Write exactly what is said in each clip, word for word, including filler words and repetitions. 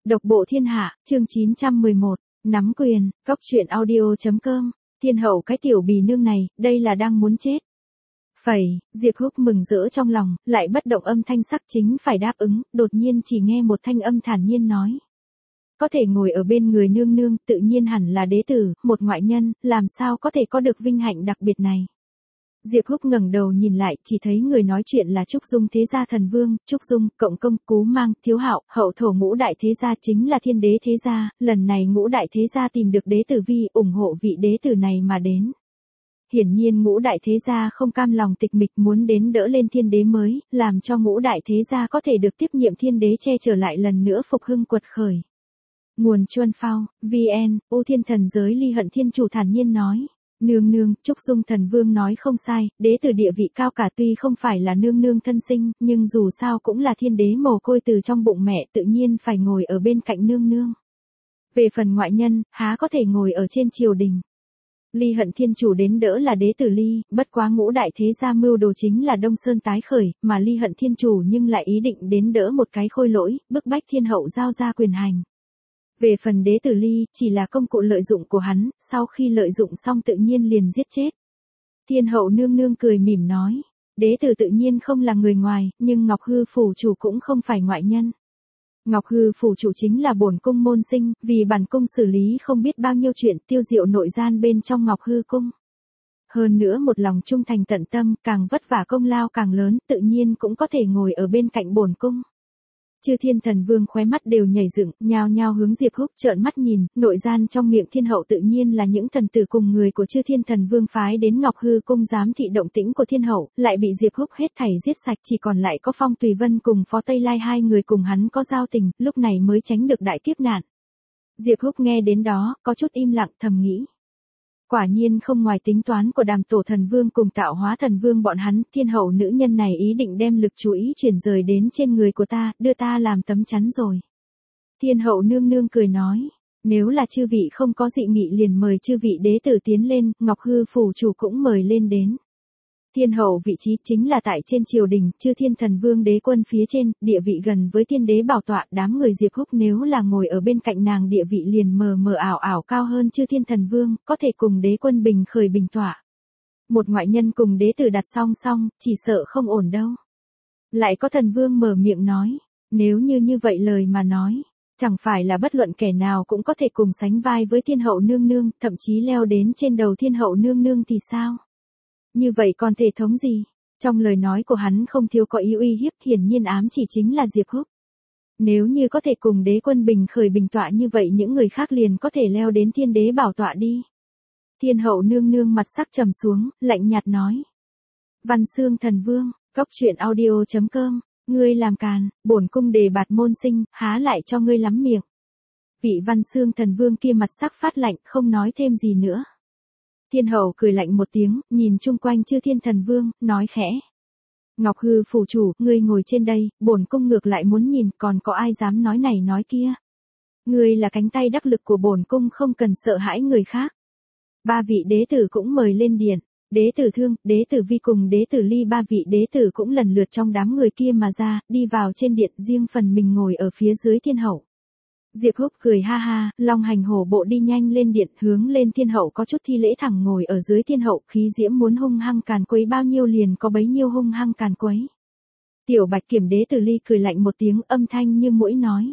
Độc bộ thiên hạ, chương chín trăm mười một, nắm quyền, cóc truyện audio.com, thiên hậu cái tiểu bì nương này, đây là đang muốn chết. Phẩy, Diệp Húc mừng rỡ trong lòng, lại bất động âm thanh sắc chính phải đáp ứng, đột nhiên chỉ nghe một thanh âm thản nhiên nói. Có thể ngồi ở bên người nương nương, tự nhiên hẳn là đế tử, một ngoại nhân, làm sao có thể có được vinh hạnh đặc biệt này. Diệp Húc ngẩng đầu nhìn lại, chỉ thấy người nói chuyện là Trúc Dung thế gia thần vương, Trúc Dung, Cộng Công, Cú Mang, Thiếu Hạo, hậu thổ ngũ đại thế gia chính là thiên đế thế gia, lần này ngũ đại thế gia tìm được đế tử vi, ủng hộ vị đế tử này mà đến. Hiển nhiên ngũ đại thế gia không cam lòng tịch mịch muốn đến đỡ lên thiên đế mới, làm cho ngũ đại thế gia có thể được tiếp nhiệm thiên đế che trở lại lần nữa phục hưng quật khởi. Nguồn Chuân Phao, vê en, U Thiên Thần Giới Ly Hận Thiên Chủ thản nhiên nói. Nương nương, Trúc Dung thần vương nói không sai, đế tử địa vị cao cả tuy không phải là nương nương thân sinh, nhưng dù sao cũng là thiên đế mồ côi từ trong bụng mẹ, tự nhiên phải ngồi ở bên cạnh nương nương. Về phần ngoại nhân, há có thể ngồi ở trên triều đình. Ly Hận Thiên Chủ đến đỡ là đế tử Ly, bất quá ngũ đại thế gia mưu đồ chính là Đông Sơn tái khởi, mà Ly Hận Thiên Chủ nhưng lại ý định đến đỡ một cái khôi lỗi, bức bách thiên hậu giao ra quyền hành. Về phần đế tử Ly, chỉ là công cụ lợi dụng của hắn, sau khi lợi dụng xong tự nhiên liền giết chết. Thiên hậu nương nương cười mỉm nói, đế tử tự nhiên không là người ngoài, nhưng Ngọc Hư phủ chủ cũng không phải ngoại nhân. Ngọc Hư phủ chủ chính là bổn cung môn sinh, vì bản cung xử lý không biết bao nhiêu chuyện tiêu diệu nội gian bên trong Ngọc Hư cung. Hơn nữa một lòng trung thành tận tâm, càng vất vả công lao càng lớn, tự nhiên cũng có thể ngồi ở bên cạnh bổn cung. Chư Thiên Thần Vương khóe mắt đều nhảy dựng, nhao nhao hướng Diệp Húc trợn mắt nhìn, nội gian trong miệng thiên hậu tự nhiên là những thần tử cùng người của Chư Thiên Thần Vương phái đến Ngọc Hư cung giám thị động tĩnh của thiên hậu, lại bị Diệp Húc hết thảy giết sạch, chỉ còn lại có Phong Tùy Vân cùng Phó Tây Lai hai người cùng hắn có giao tình, lúc này mới tránh được đại kiếp nạn. Diệp Húc nghe đến đó, có chút im lặng thầm nghĩ. Quả nhiên không ngoài tính toán của Đàm Tổ Thần Vương cùng Tạo Hóa Thần Vương bọn hắn, thiên hậu nữ nhân này ý định đem lực chú ý chuyển rời đến trên người của ta, đưa ta làm tấm chắn rồi. Thiên hậu nương nương cười nói, nếu là chư vị không có dị nghị liền mời chư vị đế tử tiến lên, Ngọc Hư phủ chủ cũng mời lên đến. Thiên hậu vị trí chính là tại trên triều đình, Chư Thiên Thần Vương đế quân phía trên, địa vị gần với thiên đế bảo tọa, đám người Diệp Húc nếu là ngồi ở bên cạnh nàng địa vị liền mờ mờ ảo ảo cao hơn Chư Thiên Thần Vương, có thể cùng đế quân bình khởi bình tọa. Một ngoại nhân cùng đế tử đặt song song, chỉ sợ không ổn đâu. Lại có thần vương mở miệng nói, nếu như như vậy lời mà nói, chẳng phải là bất luận kẻ nào cũng có thể cùng sánh vai với thiên hậu nương nương, thậm chí leo đến trên đầu thiên hậu nương nương thì sao? Như vậy còn thể thống gì? Trong lời nói của hắn không thiếu có ý uy hiếp, hiển nhiên ám chỉ chính là Diệp Húc. Nếu như có thể cùng đế quân bình khởi bình tọa như vậy những người khác liền có thể leo đến thiên đế bảo tọa đi. Thiên hậu nương nương mặt sắc trầm xuống, lạnh nhạt nói. Văn Xương Thần Vương, cóc truyện audio.com, ngươi làm càn, bổn cung đề bạt môn sinh, há lại cho ngươi lắm miệng. Vị Văn Xương Thần Vương kia mặt sắc phát lạnh, không nói thêm gì nữa. Thiên hậu cười lạnh một tiếng, nhìn chung quanh Chư Thiên Thần Vương, nói khẽ. Ngọc Hư phủ chủ, ngươi ngồi trên đây, bổn cung ngược lại muốn nhìn, còn có ai dám nói này nói kia. Ngươi là cánh tay đắc lực của bổn cung không cần sợ hãi người khác. Ba vị đế tử cũng mời lên điện, đế tử Thương, đế tử Vi cùng đế tử Ly ba vị đế tử cũng lần lượt trong đám người kia mà ra, đi vào trên điện riêng phần mình ngồi ở phía dưới thiên hậu. Diệp Húc cười ha ha, long hành hổ bộ đi nhanh lên điện hướng lên thiên hậu có chút thi lễ thẳng ngồi ở dưới thiên hậu, khí diễm muốn hung hăng càn quấy bao nhiêu liền có bấy nhiêu hung hăng càn quấy. Tiểu Bạch Kiểm đế tử Ly cười lạnh một tiếng âm thanh như mũi nói.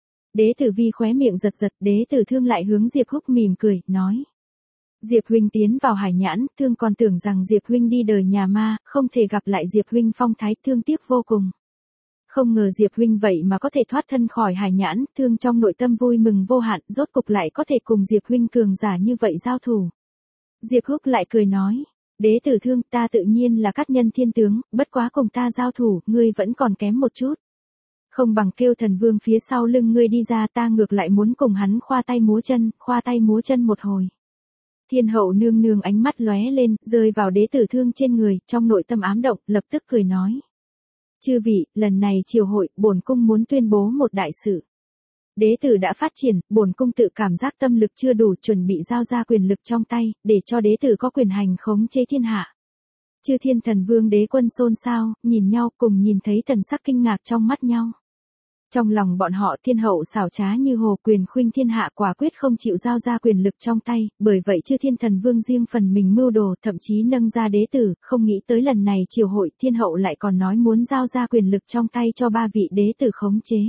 Đế tử Vi khóe miệng giật giật, đế tử Thương lại hướng Diệp Húc mỉm cười, nói. Diệp huynh tiến vào hải nhãn, Thương còn tưởng rằng Diệp huynh đi đời nhà ma, không thể gặp lại Diệp huynh phong thái, thương tiếc vô cùng. Không ngờ Diệp huynh vậy mà có thể thoát thân khỏi hải nhãn, Thương trong nội tâm vui mừng vô hạn, rốt cục lại có thể cùng Diệp huynh cường giả như vậy giao thủ. Diệp Húc lại cười nói, đế tử Thương, ta tự nhiên là cát nhân thiên tướng, bất quá cùng ta giao thủ, ngươi vẫn còn kém một chút. Không bằng kêu thần vương phía sau lưng ngươi đi ra, ta ngược lại muốn cùng hắn khoa tay múa chân, khoa tay múa chân một hồi. Thiên hậu nương nương ánh mắt lóe lên, rơi vào đế tử Thương trên người, trong nội tâm ám động, lập tức cười nói. Chư vị, lần này triều hội, bổn cung muốn tuyên bố một đại sự. Đế tử đã phát triển, bổn cung tự cảm giác tâm lực chưa đủ, chuẩn bị giao ra quyền lực trong tay, để cho đế tử có quyền hành khống chế thiên hạ. Chư Thiên Thần Vương đế quân xôn xao, nhìn nhau cùng nhìn thấy thần sắc kinh ngạc trong mắt nhau. Trong lòng bọn họ thiên hậu xảo trá như hồ, quyền khuynh thiên hạ, quả quyết không chịu giao ra quyền lực trong tay, bởi vậy Chư Thiên Thần Vương riêng phần mình mưu đồ, thậm chí nâng ra đế tử, không nghĩ tới lần này triều hội thiên hậu lại còn nói muốn giao ra quyền lực trong tay cho ba vị đế tử khống chế.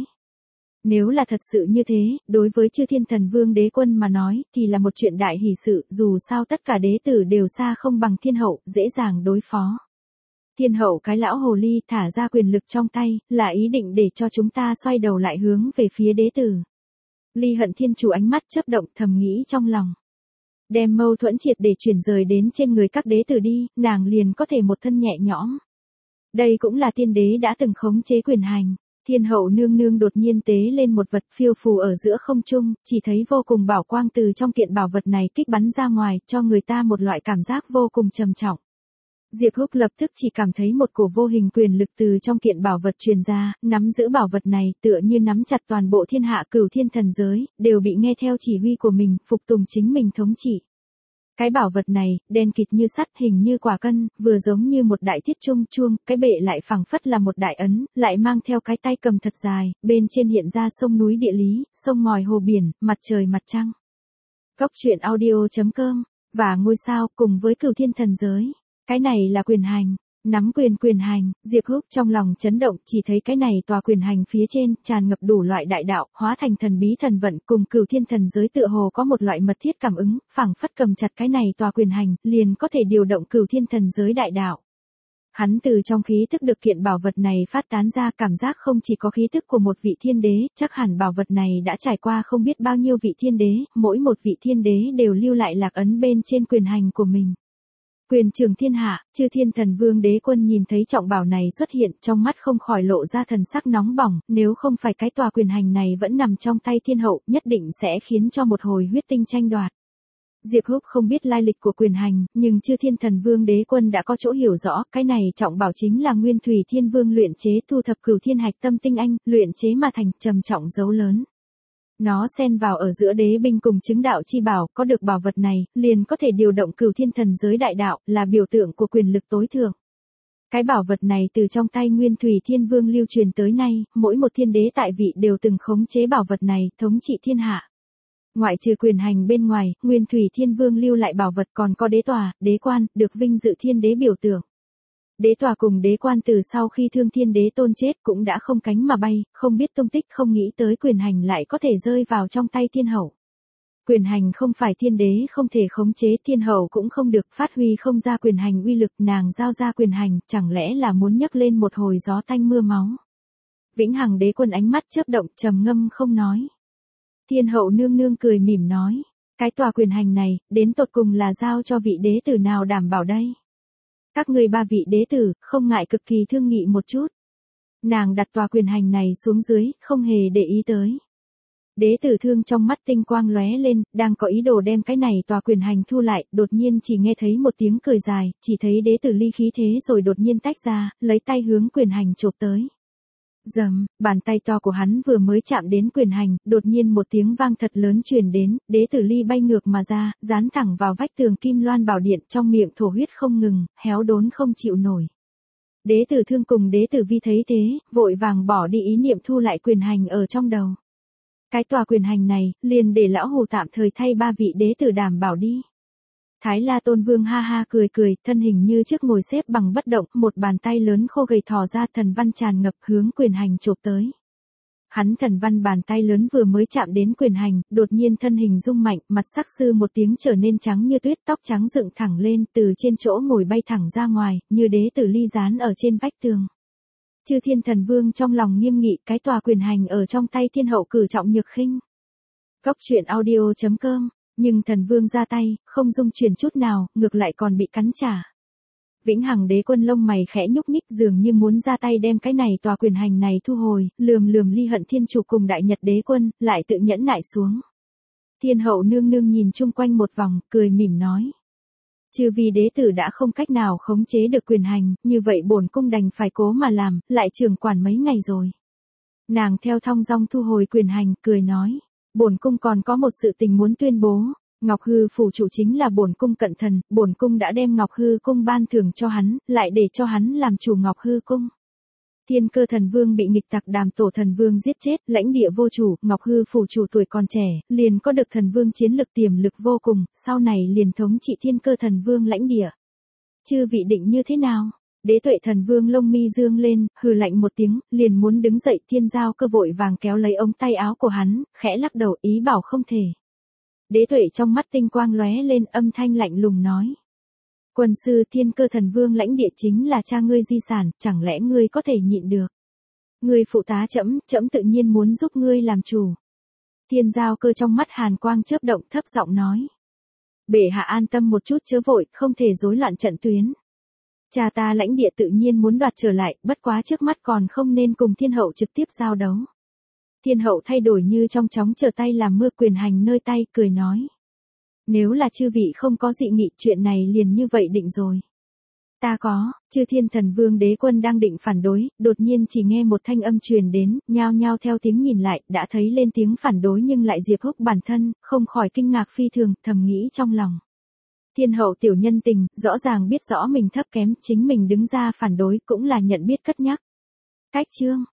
Nếu là thật sự như thế, đối với Chư Thiên Thần Vương đế quân mà nói, thì là một chuyện đại hỷ sự, dù sao tất cả đế tử đều xa không bằng thiên hậu, dễ dàng đối phó. Thiên hậu cái lão hồ ly thả ra quyền lực trong tay, là ý định để cho chúng ta xoay đầu lại hướng về phía đế tử. Ly Hận Thiên Chủ ánh mắt chớp động, thầm nghĩ trong lòng. Đem mâu thuẫn triệt để chuyển rời đến trên người các đế tử đi, nàng liền có thể một thân nhẹ nhõm. Đây cũng là tiên đế đã từng khống chế quyền hành. Thiên hậu nương nương đột nhiên tế lên một vật phiêu phù ở giữa không trung, chỉ thấy vô cùng bảo quang từ trong kiện bảo vật này kích bắn ra ngoài, cho người ta một loại cảm giác vô cùng trầm trọng. Diệp Húc lập tức chỉ cảm thấy một cổ vô hình quyền lực từ trong kiện bảo vật truyền ra, nắm giữ bảo vật này tựa như nắm chặt toàn bộ thiên hạ cửu thiên thần giới, đều bị nghe theo chỉ huy của mình, phục tùng chính mình thống trị. Cái bảo vật này, đen kịt như sắt, hình như quả cân, vừa giống như một đại thiết trung chuông, cái bệ lại phẳng phất là một đại ấn, lại mang theo cái tay cầm thật dài, bên trên hiện ra sông núi địa lý, sông ngòi hồ biển, mặt trời mặt trăng. Góc truyện audio chấm com, và ngôi sao cùng với cửu thiên thần giới. Cái này là quyền hành, nắm quyền quyền hành, Diệp Húc trong lòng chấn động, chỉ thấy cái này tòa quyền hành phía trên, tràn ngập đủ loại đại đạo, hóa thành thần bí thần vận, cùng cửu thiên thần giới tựa hồ có một loại mật thiết cảm ứng, phảng phất cầm chặt cái này tòa quyền hành, liền có thể điều động cửu thiên thần giới đại đạo. Hắn từ trong khí thức được kiện bảo vật này phát tán ra, cảm giác không chỉ có khí thức của một vị thiên đế, chắc hẳn bảo vật này đã trải qua không biết bao nhiêu vị thiên đế, mỗi một vị thiên đế đều lưu lại lạc ấn bên trên quyền hành của mình. Quyền trường thiên hạ, Chư Thiên Thần Vương đế quân nhìn thấy trọng bảo này xuất hiện, trong mắt không khỏi lộ ra thần sắc nóng bỏng, nếu không phải cái tòa quyền hành này vẫn nằm trong tay thiên hậu, nhất định sẽ khiến cho một hồi huyết tinh tranh đoạt. Diệp Húc không biết lai lịch của quyền hành, nhưng Chư Thiên Thần Vương đế quân đã có chỗ hiểu rõ, cái này trọng bảo chính là Nguyên Thủy Thiên Vương luyện chế thu thập cửu thiên hạch tâm tinh anh, luyện chế mà thành, trầm trọng dấu lớn. Nó xen vào ở giữa đế binh cùng chứng đạo chi bảo, có được bảo vật này, liền có thể điều động cửu thiên thần giới đại đạo, là biểu tượng của quyền lực tối thượng. Cái bảo vật này từ trong tay Nguyên Thủy Thiên Vương lưu truyền tới nay, mỗi một thiên đế tại vị đều từng khống chế bảo vật này, thống trị thiên hạ. Ngoại trừ quyền hành bên ngoài, Nguyên Thủy Thiên Vương lưu lại bảo vật còn có đế tòa, đế quan, được vinh dự thiên đế biểu tượng. Đế tòa cùng đế quan từ sau khi Thương Thiên Đế Tôn chết cũng đã không cánh mà bay, không biết tung tích, không nghĩ tới quyền hành lại có thể rơi vào trong tay thiên hậu. Quyền hành không phải thiên đế không thể khống chế, thiên hậu cũng không được phát huy không ra quyền hành uy lực, nàng giao ra quyền hành, chẳng lẽ là muốn nhấc lên một hồi gió tanh mưa máu. Vĩnh Hằng đế quân ánh mắt chớp động, trầm ngâm không nói. Thiên hậu nương nương cười mỉm nói, cái tòa quyền hành này, đến tột cùng là giao cho vị đế tử nào đảm bảo đây? Các người ba vị đế tử, không ngại cực kỳ thương nghị một chút. Nàng đặt tòa quyền hành này xuống dưới, không hề để ý tới. Đế tử Thương trong mắt tinh quang lóe lên, đang có ý đồ đem cái này tòa quyền hành thu lại, đột nhiên chỉ nghe thấy một tiếng cười dài, chỉ thấy đế tử ly khí thế rồi đột nhiên tách ra, lấy tay hướng quyền hành chộp tới. Dầm, bàn tay to của hắn vừa mới chạm đến quyền hành, đột nhiên một tiếng vang thật lớn truyền đến, đế tử ly bay ngược mà ra, dán thẳng vào vách tường kim loan bảo điện, trong miệng thổ huyết không ngừng, héo đốn không chịu nổi. Đế tử Thương cùng đế tử Vi thấy thế, vội vàng bỏ đi ý niệm thu lại quyền hành ở trong đầu. Cái tòa quyền hành này, liền để lão hù tạm thời thay ba vị đế tử đảm bảo đi. Thái La Tôn Vương ha ha cười cười, thân hình như trước ngồi xếp bằng bất động, một bàn tay lớn khô gầy thò ra, thần văn tràn ngập hướng quyền hành chộp tới. Hắn thần văn bàn tay lớn vừa mới chạm đến quyền hành, đột nhiên thân hình rung mạnh, mặt sắc sư một tiếng trở nên trắng như tuyết, tóc trắng dựng thẳng lên, từ trên chỗ ngồi bay thẳng ra ngoài, như đế tử ly dán ở trên vách tường. Chư Thiên Thần Vương trong lòng nghiêm nghị, cái tòa quyền hành ở trong tay thiên hậu cử trọng nhược khinh. Góc truyện audio chấm com. Nhưng thần vương ra tay, không dung chuyển chút nào, ngược lại còn bị cắn trả. Vĩnh Hằng đế quân lông mày khẽ nhúc nhích, dường như muốn ra tay đem cái này tòa quyền hành này thu hồi, lườm lườm Ly Hận Thiên Chủ cùng Đại Nhật đế quân, lại tự nhẫn nại xuống. Thiên hậu nương nương nhìn chung quanh một vòng, cười mỉm nói. Chư vì đế tử đã không cách nào khống chế được quyền hành, như vậy bổn cung đành phải cố mà làm, lại trưởng quản mấy ngày rồi. Nàng theo thong dong thu hồi quyền hành, cười nói. Bổn cung còn có một sự tình muốn tuyên bố, Ngọc Hư phủ chủ chính là bổn cung cận thần, bổn cung đã đem Ngọc Hư cung ban thưởng cho hắn, lại để cho hắn làm chủ Ngọc Hư cung. Thiên Cơ Thần Vương bị nghịch tặc Đàm Tổ Thần Vương giết chết, lãnh địa vô chủ, Ngọc Hư phủ chủ tuổi còn trẻ, liền có được thần vương chiến lực tiềm lực vô cùng, sau này liền thống trị Thiên Cơ Thần Vương lãnh địa. Chư vị định như thế nào? Đế Tuệ Thần Vương lông mi dương lên, hừ lạnh một tiếng, liền muốn đứng dậy, Thiên Giao Cơ vội vàng kéo lấy ống tay áo của hắn, khẽ lắc đầu ý bảo không thể. Đế Tuệ trong mắt tinh quang lóe lên, âm thanh lạnh lùng nói. Quân sư, Thiên Cơ Thần Vương lãnh địa chính là cha ngươi di sản, chẳng lẽ ngươi có thể nhịn được? Ngươi phụ tá trẫm, trẫm tự nhiên muốn giúp ngươi làm chủ. Thiên Giao Cơ trong mắt hàn quang chớp động, thấp giọng nói. Bệ hạ an tâm một chút chớ vội, không thể rối loạn trận tuyến. Cha ta lãnh địa tự nhiên muốn đoạt trở lại, bất quá trước mắt còn không nên cùng thiên hậu trực tiếp giao đấu. Thiên hậu thay đổi như trong chóng trở tay làm mưa, quyền hành nơi tay, cười nói. Nếu là chư vị không có dị nghị, chuyện này liền như vậy định rồi. Ta có. Chư Thiên Thần Vương đế quân đang định phản đối, đột nhiên chỉ nghe một thanh âm truyền đến, nhao nhao theo tiếng nhìn lại, đã thấy lên tiếng phản đối nhưng lại Diệp Húc bản thân, không khỏi kinh ngạc phi thường, thầm nghĩ trong lòng. Thiên hậu tiểu nhân tình, rõ ràng biết rõ mình thấp kém, chính mình đứng ra phản đối cũng là nhận biết cất nhắc. Cách chương.